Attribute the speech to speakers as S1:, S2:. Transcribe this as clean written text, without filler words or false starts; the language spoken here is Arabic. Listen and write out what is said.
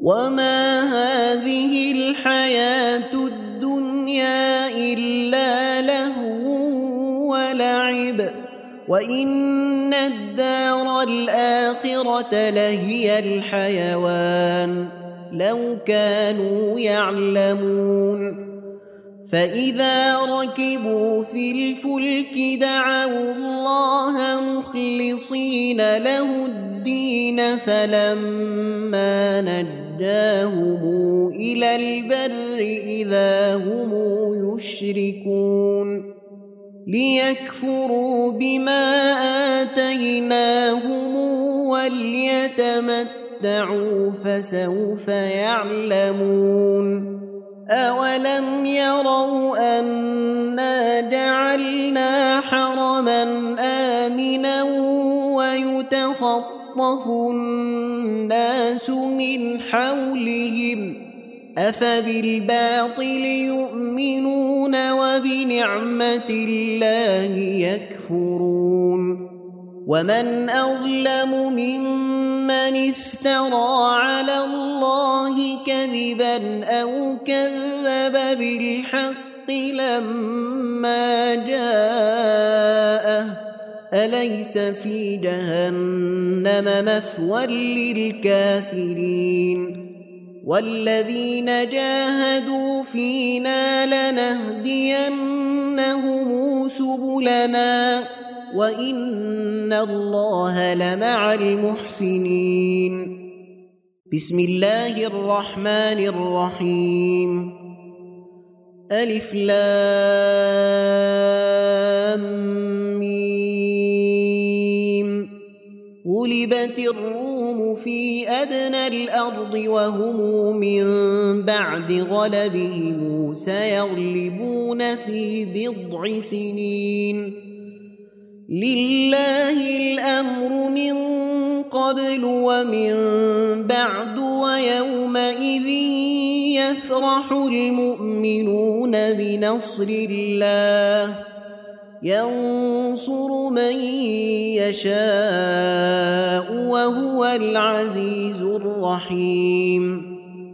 S1: وما هذه الحياة الدنيا إلا لهو ولعب وإن الدار الآخرة لهي الحيوان لو كانوا يعلمون فإذا ركبوا في الفلك دعوا الله مخلصين له الدين فلما نجاهم إلى البر إذا هم يشركون ليكفروا بما آتيناهم وليتمتعوا فسوف يعلمون أولم يروا أنا جعلنا حرما آمنا ويتخطف الناس من حولهم أفبالباطل يؤمنون وبنعمة الله يكفرون ومن أظلم ممن افترى على الله كذبا أو كذب بالحق لما جاءه أليس في جهنم مثوى للكافرين والذين جاهدوا فينا لنهدينهم سبلنا وإن الله لمع المحسنين بسم الله الرحمن الرحيم ألف لام ميم غلبت الروم في أدنى الأرض وهم من بعد غلبهم سيغلبون في بضع سنين لله الأمر من قبل ومن بعد ويومئذ يفرح المؤمنون بنصر الله ينصر من يشاء وهو العزيز الرحيم